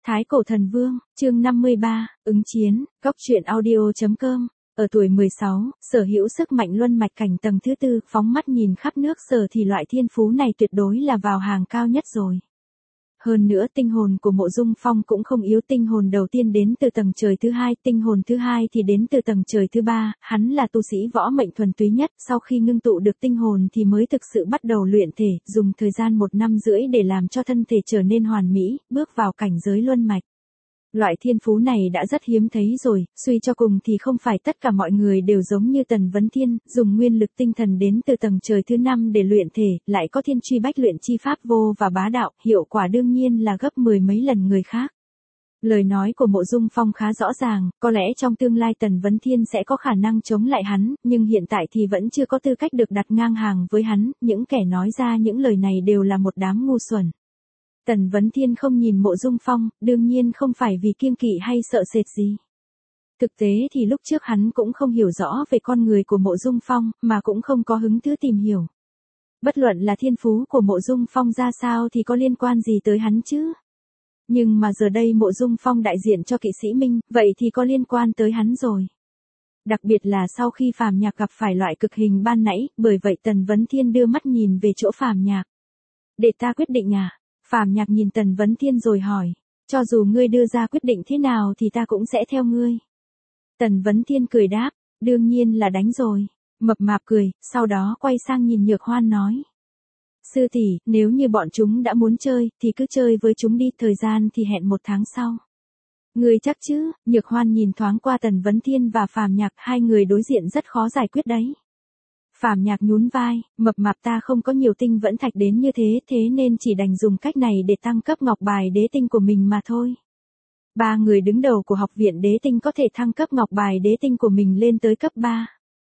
Thái Cổ Thần Vương, chương 53, ứng chiến, góc truyện audio.com. Ở tuổi 16, sở hữu sức mạnh luân mạch cảnh tầng thứ tư, phóng mắt nhìn khắp nước Sở thì loại thiên phú này tuyệt đối là vào hàng cao nhất rồi. Hơn nữa tinh hồn của Mộ Dung Phong cũng không yếu, tinh hồn đầu tiên đến từ tầng trời thứ hai, tinh hồn thứ hai thì đến từ tầng trời thứ ba, hắn là tu sĩ võ mệnh thuần túy nhất, sau khi ngưng tụ được tinh hồn thì mới thực sự bắt đầu luyện thể, dùng thời gian 1 năm rưỡi để làm cho thân thể trở nên hoàn mỹ, bước vào cảnh giới luân mạch. Loại thiên phú này đã rất hiếm thấy rồi, suy cho cùng thì không phải tất cả mọi người đều giống như Tần Vấn Thiên, dùng nguyên lực tinh thần đến từ tầng trời thứ 5 để luyện thể, lại có thiên truy bách luyện chi pháp vô và bá đạo, hiệu quả đương nhiên là gấp 10 mấy lần người khác. Lời nói của Mộ Dung Phong khá rõ ràng, có lẽ trong tương lai Tần Vấn Thiên sẽ có khả năng chống lại hắn, nhưng hiện tại thì vẫn chưa có tư cách được đặt ngang hàng với hắn, những kẻ nói ra những lời này đều là một đám ngu xuẩn. Tần Vấn Thiên không nhìn Mộ Dung Phong, đương nhiên không phải vì kiêng kỵ hay sợ sệt gì. Thực tế thì lúc trước hắn cũng không hiểu rõ về con người của Mộ Dung Phong, mà cũng không có hứng thú tìm hiểu. Bất luận là thiên phú của Mộ Dung Phong ra sao thì có liên quan gì tới hắn chứ? Nhưng mà giờ đây Mộ Dung Phong đại diện cho kỵ sĩ Minh, vậy thì có liên quan tới hắn rồi. Đặc biệt là sau khi Phàm Nhạc gặp phải loại cực hình ban nãy, bởi vậy Tần Vấn Thiên đưa mắt nhìn về chỗ Phàm Nhạc. Để ta quyết định à? Phàm Nhạc nhìn Tần Vấn Thiên rồi hỏi, cho dù ngươi đưa ra quyết định thế nào thì ta cũng sẽ theo ngươi. Tần Vấn Thiên cười đáp, đương nhiên là đánh rồi. Mập mạp cười, sau đó quay sang nhìn Nhược Hoan nói. Sư tỷ, nếu như bọn chúng đã muốn chơi, thì cứ chơi với chúng đi, thời gian thì hẹn 1 tháng sau. Ngươi chắc chứ? Nhược Hoan nhìn thoáng qua Tần Vấn Thiên và Phàm Nhạc, hai người đối diện rất khó giải quyết đấy. Phàm Nhạc nhún vai, mập mạp ta không có nhiều tinh vẫn thạch đến như thế nên chỉ đành dùng cách này để tăng cấp ngọc bài đế tinh của mình mà thôi. 3 người đứng đầu của học viện đế tinh có thể thăng cấp ngọc bài đế tinh của mình lên tới cấp 3.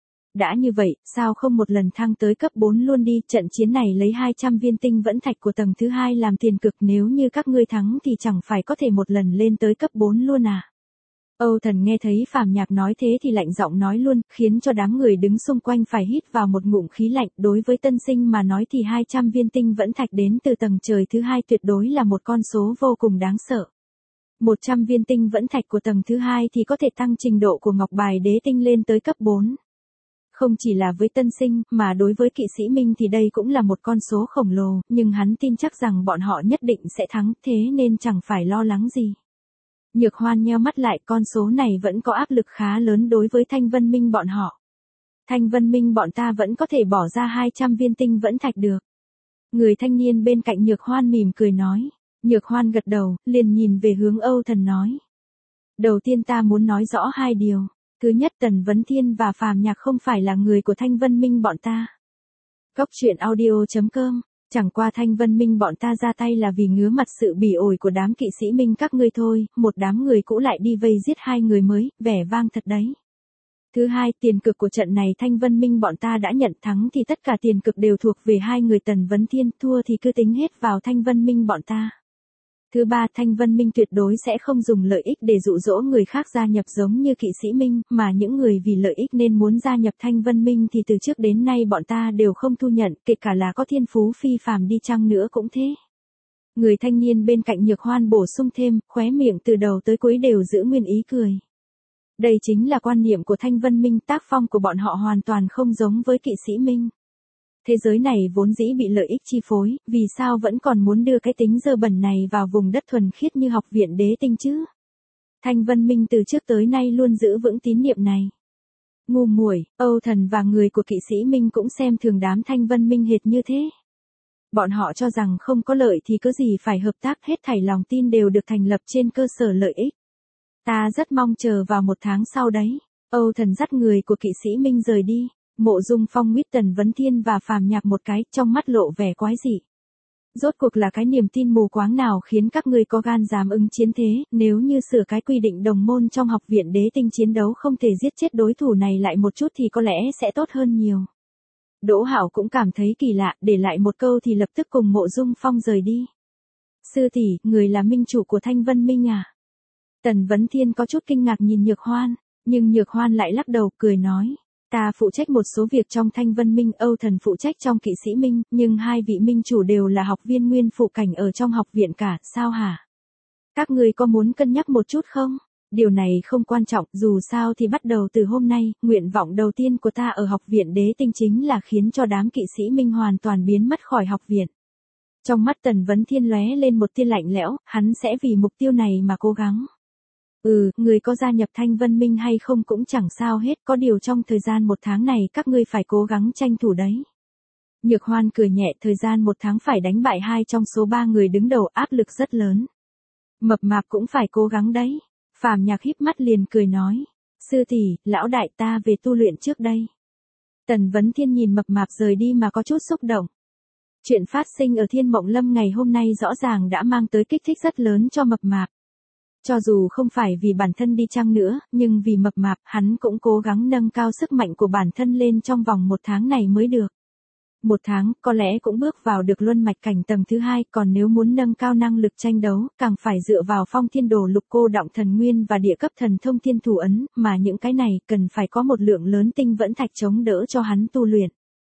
Đã như vậy, sao không một lần thăng tới cấp 4 luôn đi, trận chiến này lấy 200 viên tinh vẫn thạch của tầng thứ 2 làm tiền cực, nếu như các ngươi thắng thì chẳng phải có thể một lần lên tới cấp 4 luôn à. Âu Thần nghe thấy Phàm Nhạc nói thế thì lạnh giọng nói luôn, khiến cho đám người đứng xung quanh phải hít vào một ngụm khí lạnh, đối với tân sinh mà nói thì 200 viên tinh vẫn thạch đến từ tầng trời thứ 2 tuyệt đối là một con số vô cùng đáng sợ. 100 viên tinh vẫn thạch của tầng thứ 2 thì có thể tăng trình độ của ngọc bài đế tinh lên tới cấp 4. Không chỉ là với tân sinh, mà đối với kỵ sĩ Minh thì đây cũng là một con số khổng lồ, nhưng hắn tin chắc rằng bọn họ nhất định sẽ thắng, thế nên chẳng phải lo lắng gì. Nhược Hoan nheo mắt lại, con số này vẫn có áp lực khá lớn đối với Thanh Vân Minh bọn họ. Thanh Vân Minh bọn ta vẫn có thể bỏ ra 200 viên tinh vẫn thạch được. Người thanh niên bên cạnh Nhược Hoan mỉm cười nói. Nhược Hoan gật đầu, liền nhìn về hướng Âu Thần nói. Đầu tiên ta muốn nói rõ 2 điều. Thứ nhất, Tần Vấn Thiên và Phàm Nhạc không phải là người của Thanh Vân Minh bọn ta. Góc truyện audio.com. Chẳng qua Thanh Vân Minh bọn ta ra tay là vì ngứa mặt sự bỉ ổi của đám kỵ sĩ Minh các ngươi thôi, một đám người cũ lại đi vây giết 2 người mới, vẻ vang thật đấy. Thứ hai, tiền cực của trận này Thanh Vân Minh bọn ta đã nhận, thắng thì tất cả tiền cực đều thuộc về 2 người Tần Vấn Thiên, thua thì cứ tính hết vào Thanh Vân Minh bọn ta. Thứ ba, Thanh Vân Minh tuyệt đối sẽ không dùng lợi ích để dụ dỗ người khác gia nhập giống như kỵ sĩ Minh, mà những người vì lợi ích nên muốn gia nhập Thanh Vân Minh thì từ trước đến nay bọn ta đều không thu nhận, kể cả là có thiên phú phi phàm đi chăng nữa cũng thế. Người thanh niên bên cạnh Nhược Hoan bổ sung thêm, khóe miệng từ đầu tới cuối đều giữ nguyên ý cười. Đây chính là quan niệm của Thanh Vân Minh, tác phong của bọn họ hoàn toàn không giống với kỵ sĩ Minh. Thế giới này vốn dĩ bị lợi ích chi phối, vì sao vẫn còn muốn đưa cái tính dơ bẩn này vào vùng đất thuần khiết như học viện đế tinh chứ? Thanh Vân Minh từ trước tới nay luôn giữ vững tín niệm này. Ngu muội, Âu Thần và người của kỵ sĩ Minh cũng xem thường đám Thanh Vân Minh hệt như thế. Bọn họ cho rằng không có lợi thì cứ gì phải hợp tác, hết thảy lòng tin đều được thành lập trên cơ sở lợi ích. Ta rất mong chờ vào 1 tháng sau đấy. Âu Thần dắt người của kỵ sĩ Minh rời đi. Mộ Dung Phong nguyết Tần Vấn Thiên và Phàm Nhạc một cái, trong mắt lộ vẻ quái dị. Rốt cuộc là cái niềm tin mù quáng nào khiến các ngươi có gan dám ứng chiến thế, nếu như sửa cái quy định đồng môn trong học viện đế tinh chiến đấu không thể giết chết đối thủ này lại một chút thì có lẽ sẽ tốt hơn nhiều. Đỗ Hạo cũng cảm thấy kỳ lạ, để lại một câu thì lập tức cùng Mộ Dung Phong rời đi. Sư tỷ, người là minh chủ của Thanh Vân Minh à? Tần Vấn Thiên có chút kinh ngạc nhìn Nhược Hoan, nhưng Nhược Hoan lại lắc đầu cười nói. Ta phụ trách một số việc trong Thanh Vân Minh, Âu Thần phụ trách trong kỵ sĩ Minh, nhưng 2 vị minh chủ đều là học viên nguyên phụ cảnh ở trong học viện cả, sao hả? Các ngươi có muốn cân nhắc một chút không? Điều này không quan trọng, dù sao thì bắt đầu từ hôm nay, nguyện vọng đầu tiên của ta ở học viện đế tinh chính là khiến cho đám kỵ sĩ Minh hoàn toàn biến mất khỏi học viện. Trong mắt Tần Vấn Thiên lóe lên một tia lạnh lẽo, hắn sẽ vì mục tiêu này mà cố gắng. Người có gia nhập Thanh Vân Minh hay không cũng chẳng sao hết, có điều trong thời gian 1 tháng này các ngươi phải cố gắng tranh thủ đấy. Nhược Hoan cười nhẹ, thời gian 1 tháng phải đánh bại 2 trong số 3 người đứng đầu, áp lực rất lớn. Mập mạp cũng phải cố gắng đấy. Phàm Nhạc híp mắt liền cười nói. Sư tỷ, lão đại ta về tu luyện trước đây. Tần Vấn Thiên nhìn mập mạp rời đi mà có chút xúc động. Chuyện phát sinh ở Thiên Mộng Lâm ngày hôm nay rõ ràng đã mang tới kích thích rất lớn cho mập mạp. Cho dù không phải vì bản thân đi chăng nữa, nhưng vì mập mạp, hắn cũng cố gắng nâng cao sức mạnh của bản thân lên trong vòng 1 tháng này mới được. 1 tháng, có lẽ cũng bước vào được luân mạch cảnh tầng thứ 2, còn nếu muốn nâng cao năng lực tranh đấu, càng phải dựa vào phong thiên đồ lục cô động thần nguyên và địa cấp thần thông thiên thủ ấn, mà những cái này cần phải có một lượng lớn tinh vẫn thạch chống đỡ cho hắn tu luyện.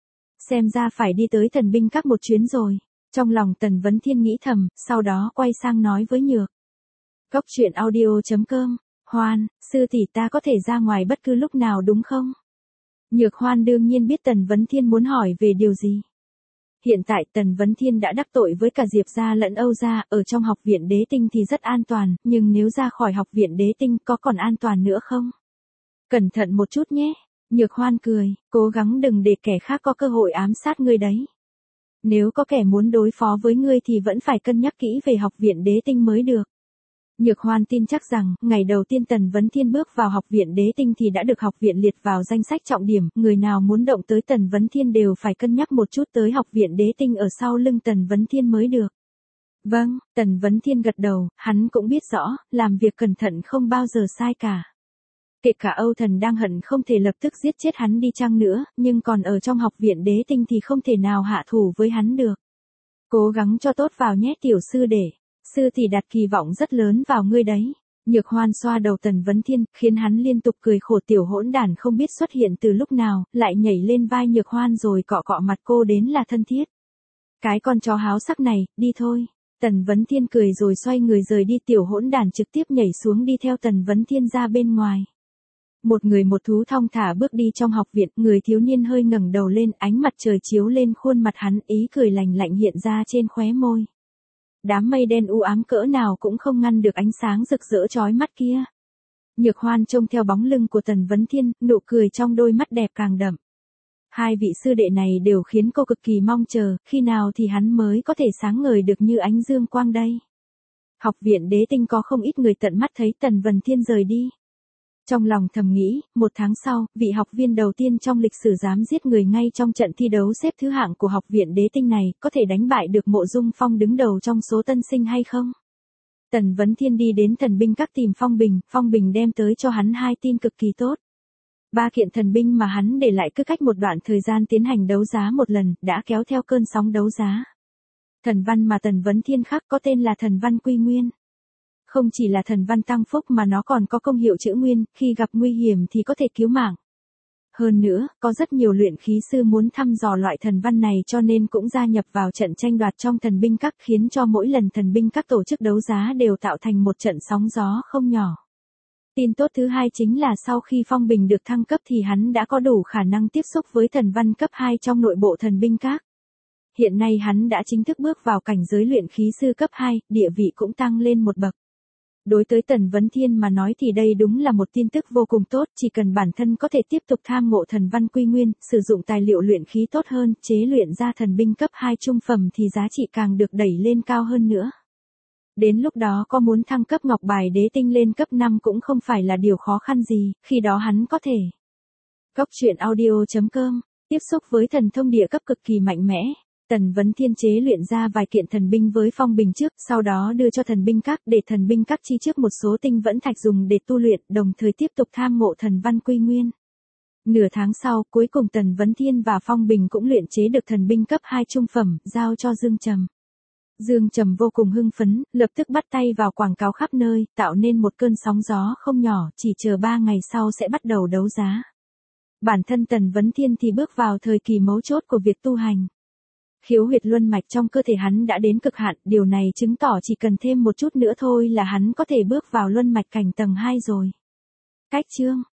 Xem ra phải đi tới thần binh các một chuyến rồi. Trong lòng Tần Vấn Thiên nghĩ thầm, sau đó quay sang nói với Nhược. Cốc truyện audio.com, Hoan, sư tỷ ta có thể ra ngoài bất cứ lúc nào đúng không? Nhược Hoan đương nhiên biết Tần Vấn Thiên muốn hỏi về điều gì. Hiện tại Tần Vấn Thiên đã đắc tội với cả Diệp gia lẫn Âu gia, ở trong học viện đế tinh thì rất an toàn, nhưng nếu ra khỏi học viện đế tinh có còn an toàn nữa không? Cẩn thận một chút nhé. Nhược Hoan cười, cố gắng đừng để kẻ khác có cơ hội ám sát ngươi đấy. Nếu có kẻ muốn đối phó với ngươi thì vẫn phải cân nhắc kỹ về học viện đế tinh mới được. Nhược Hoan tin chắc rằng, ngày đầu tiên Tần Vấn Thiên bước vào học viện đế tinh thì đã được học viện liệt vào danh sách trọng điểm, người nào muốn động tới Tần Vấn Thiên đều phải cân nhắc một chút tới học viện đế tinh ở sau lưng Tần Vấn Thiên mới được. Vâng, Tần Vấn Thiên gật đầu, hắn cũng biết rõ, làm việc cẩn thận không bao giờ sai cả. Kể cả Âu Thần đang hận không thể lập tức giết chết hắn đi chăng nữa, nhưng còn ở trong học viện đế tinh thì không thể nào hạ thủ với hắn được. Cố gắng cho tốt vào nhé tiểu sư đệ. Sư thì đặt kỳ vọng rất lớn vào ngươi đấy. Nhược Hoan xoa đầu Tần Vấn Thiên, khiến hắn liên tục cười khổ, tiểu hỗn đản không biết xuất hiện từ lúc nào, lại nhảy lên vai Nhược Hoan rồi cọ cọ mặt cô đến là thân thiết. Cái con chó háo sắc này, đi thôi. Tần Vấn Thiên cười rồi xoay người rời đi, tiểu hỗn đản trực tiếp nhảy xuống đi theo Tần Vấn Thiên ra bên ngoài. Một người một thú thong thả bước đi trong học viện, người thiếu niên hơi ngẩng đầu lên, ánh mặt trời chiếu lên khuôn mặt hắn, ý cười lành lạnh hiện ra trên khóe môi. Đám mây đen u ám cỡ nào cũng không ngăn được ánh sáng rực rỡ chói mắt kia. Nhược Hoan trông theo bóng lưng của Tần Vấn Thiên, nụ cười trong đôi mắt đẹp càng đậm. Hai vị sư đệ này đều khiến cô cực kỳ mong chờ, khi nào thì hắn mới có thể sáng ngời được như ánh dương quang đây. Học viện đế tinh có không ít người tận mắt thấy Tần Vấn Thiên rời đi. Trong lòng thầm nghĩ, 1 tháng sau, vị học viên đầu tiên trong lịch sử dám giết người ngay trong trận thi đấu xếp thứ hạng của học viện đế tinh này, có thể đánh bại được Mộ Dung Phong đứng đầu trong số tân sinh hay không? Tần Vấn Thiên đi đến thần binh các tìm Phong Bình đem tới cho hắn 2 tin cực kỳ tốt. 3 kiện thần binh mà hắn để lại cứ cách một đoạn thời gian tiến hành đấu giá một lần, đã kéo theo cơn sóng đấu giá. Thần văn mà Tần Vấn Thiên khắc có tên là thần văn quy nguyên. Không chỉ là thần văn tăng phúc mà nó còn có công hiệu chữa nguyên, khi gặp nguy hiểm thì có thể cứu mạng. Hơn nữa, có rất nhiều luyện khí sư muốn thăm dò loại thần văn này cho nên cũng gia nhập vào trận tranh đoạt trong thần binh các, khiến cho mỗi lần thần binh các tổ chức đấu giá đều tạo thành một trận sóng gió không nhỏ. Tin tốt thứ hai chính là sau khi Phong Bình được thăng cấp thì hắn đã có đủ khả năng tiếp xúc với thần văn cấp 2 trong nội bộ thần binh các. Hiện nay hắn đã chính thức bước vào cảnh giới luyện khí sư cấp 2, địa vị cũng tăng lên một bậc. Đối tới Tần Vấn Thiên mà nói thì đây đúng là một tin tức vô cùng tốt, chỉ cần bản thân có thể tiếp tục tham ngộ thần văn quy nguyên, sử dụng tài liệu luyện khí tốt hơn, chế luyện ra thần binh cấp 2 trung phẩm thì giá trị càng được đẩy lên cao hơn nữa. Đến lúc đó có muốn thăng cấp ngọc bài đế tinh lên cấp 5 cũng không phải là điều khó khăn gì, khi đó hắn có thể. Cốc truyện audio.com, tiếp xúc với thần thông địa cấp cực kỳ mạnh mẽ. Tần Vấn Thiên chế luyện ra vài kiện thần binh với Phong Bình trước, sau đó đưa cho thần binh các để thần binh các chi trước một số tinh vẫn thạch dùng để tu luyện, đồng thời tiếp tục tham ngộ thần văn quy nguyên. Nửa tháng sau, cuối cùng Tần Vấn Thiên và Phong Bình cũng luyện chế được thần binh cấp 2 trung phẩm, giao cho Dương Trầm. Dương Trầm vô cùng hưng phấn, lập tức bắt tay vào quảng cáo khắp nơi, tạo nên một cơn sóng gió không nhỏ, chỉ chờ 3 ngày sau sẽ bắt đầu đấu giá. Bản thân Tần Vấn Thiên thì bước vào thời kỳ mấu chốt của việc tu hành. Khiếu huyệt luân mạch trong cơ thể hắn đã đến cực hạn, điều này chứng tỏ chỉ cần thêm một chút nữa thôi là hắn có thể bước vào luân mạch cảnh tầng 2 rồi. Cách chương